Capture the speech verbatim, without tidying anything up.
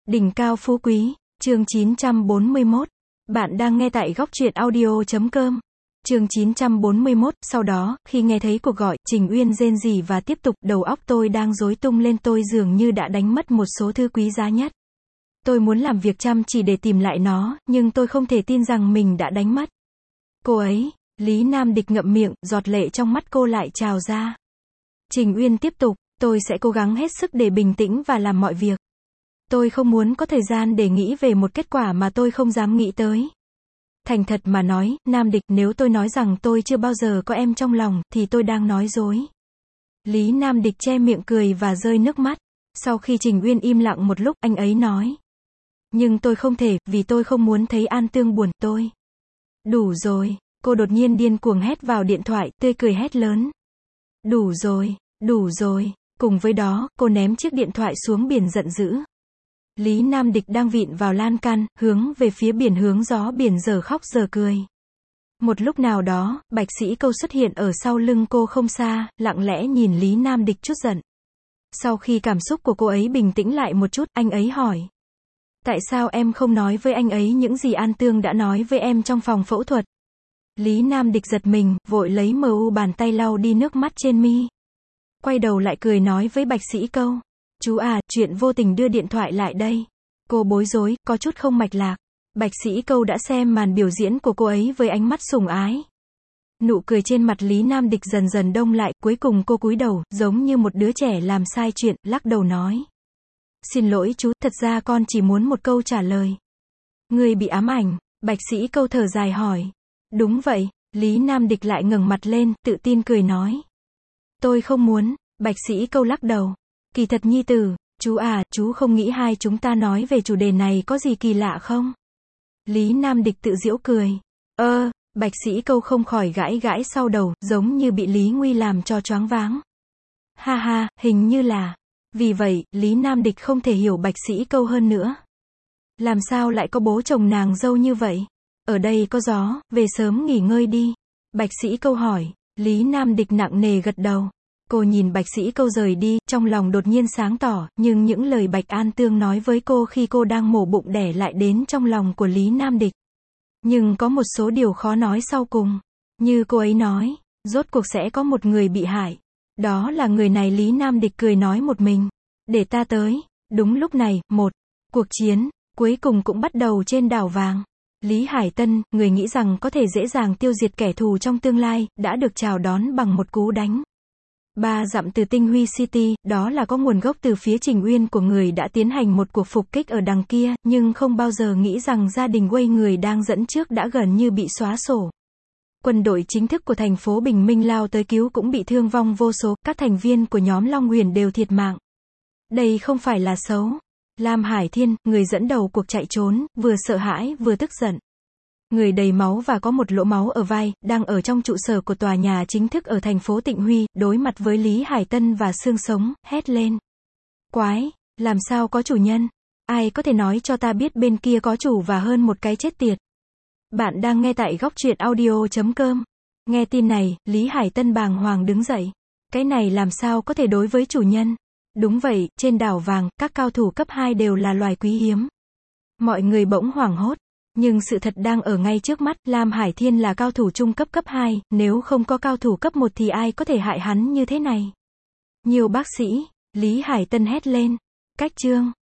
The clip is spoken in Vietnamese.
Đỉnh cao phú quý, chương chín trăm bốn mươi mốt. Bạn đang nghe tại góc truyện audio chấm com. Chương chín trăm bốn mươi mốt, sau đó, khi nghe thấy cuộc gọi, Trình Uyên rên rỉ và tiếp tục, đầu óc tôi đang rối tung lên, tôi dường như đã đánh mất một số thứ quý giá nhất. Tôi muốn làm việc chăm chỉ để tìm lại nó, nhưng tôi không thể tin rằng mình đã đánh mất. Cô ấy, Lý Nam Địch ngậm miệng, giọt lệ trong mắt cô lại trào ra. Trình Uyên tiếp tục, tôi sẽ cố gắng hết sức để bình tĩnh và làm mọi việc. Tôi không muốn có thời gian để nghĩ về một kết quả mà tôi không dám nghĩ tới. Thành thật mà nói, Nam Địch, nếu tôi nói rằng tôi chưa bao giờ có em trong lòng, thì tôi đang nói dối. Lý Nam Địch che miệng cười và rơi nước mắt. Sau khi Trình Uyên im lặng một lúc, anh ấy nói. Nhưng tôi không thể, vì tôi không muốn thấy An Tương buồn, tôi. Đủ rồi, cô đột nhiên điên cuồng hét vào điện thoại, tươi cười hét lớn. Đủ rồi, đủ rồi, cùng với đó, cô ném chiếc điện thoại xuống biển giận dữ. Lý Nam Địch đang vịn vào lan can, hướng về phía biển, hướng gió biển giờ khóc giờ cười. Một lúc nào đó, Bạch Sĩ Câu xuất hiện ở sau lưng cô không xa, lặng lẽ nhìn Lý Nam Địch chút giận. Sau khi cảm xúc của cô ấy bình tĩnh lại một chút, anh ấy hỏi. Tại sao em không nói với anh ấy những gì An Tương đã nói với em trong phòng phẫu thuật? Lý Nam Địch giật mình, vội lấy mờ u bàn tay lau đi nước mắt trên mi. Quay đầu lại cười nói với Bạch Sĩ Câu. Chú à, chuyện vô tình đưa điện thoại lại đây. Cô bối rối, có chút không mạch lạc. Bạch Sĩ Câu đã xem màn biểu diễn của cô ấy với ánh mắt sủng ái. Nụ cười trên mặt Lý Nam Địch dần dần đông lại, cuối cùng cô cúi đầu, giống như một đứa trẻ làm sai chuyện, lắc đầu nói. Xin lỗi chú, thật ra con chỉ muốn một câu trả lời. Người bị ám ảnh, Bạch Sĩ Câu thở dài hỏi. Đúng vậy, Lý Nam Địch lại ngẩng mặt lên, tự tin cười nói. Tôi không muốn, Bạch Sĩ Câu lắc đầu. Kỳ thật nhi tử, chú à, chú không nghĩ hai chúng ta nói về chủ đề này có gì kỳ lạ không? Lý Nam Địch tự giễu cười. Ơ, Bạch Sĩ Câu không khỏi gãi gãi sau đầu, giống như bị Lý Nguy làm cho choáng váng. Ha ha, hình như là. Vì vậy, Lý Nam Địch không thể hiểu Bạch Sĩ Câu hơn nữa. Làm sao lại có bố chồng nàng dâu như vậy? Ở đây có gió, về sớm nghỉ ngơi đi. Bạch Sĩ Câu hỏi. Lý Nam Địch nặng nề gật đầu. Cô nhìn Bạch Sĩ Câu rời đi, trong lòng đột nhiên sáng tỏ, nhưng những lời Bạch An Tương nói với cô khi cô đang mổ bụng đẻ lại đến trong lòng của Lý Nam Địch. Nhưng có một số điều khó nói sau cùng. Như cô ấy nói, rốt cuộc sẽ có một người bị hại. Đó là người này. Lý Nam Địch cười nói một mình. Để ta tới. Đúng lúc này, một cuộc chiến, cuối cùng cũng bắt đầu trên đảo vàng. Lý Hải Tân, người nghĩ rằng có thể dễ dàng tiêu diệt kẻ thù trong tương lai, đã được chào đón bằng một cú đánh. Ba dặm từ Tinh Huy City, đó là có nguồn gốc từ phía Trình Uyên của người đã tiến hành một cuộc phục kích ở đằng kia, nhưng không bao giờ nghĩ rằng gia đình Quay người đang dẫn trước đã gần như bị xóa sổ. Quân đội chính thức của thành phố Bình Minh lao tới cứu cũng bị thương vong vô số, các thành viên của nhóm Long Huyền đều thiệt mạng. Đây không phải là xấu. Lam Hải Thiên, người dẫn đầu cuộc chạy trốn, vừa sợ hãi vừa tức giận. Người đầy máu và có một lỗ máu ở vai, đang ở trong trụ sở của tòa nhà chính thức ở thành phố Tịnh Huy, đối mặt với Lý Hải Tân và xương sống, hét lên. Quái, làm sao có chủ nhân? Ai có thể nói cho ta biết bên kia có chủ và hơn một cái chết tiệt? Bạn đang nghe tại góc truyện audio chấm com. Nghe tin này, Lý Hải Tân bàng hoàng đứng dậy. Cái này làm sao có thể đối với chủ nhân? Đúng vậy, trên đảo vàng, các cao thủ cấp hai đều là loài quý hiếm. Mọi người bỗng hoảng hốt. Nhưng sự thật đang ở ngay trước mắt, Lam Hải Thiên là cao thủ trung cấp cấp hai, nếu không có cao thủ cấp một thì ai có thể hại hắn như thế này? Nhiều bác sĩ, Lý Hải Tân hét lên. Cách chương.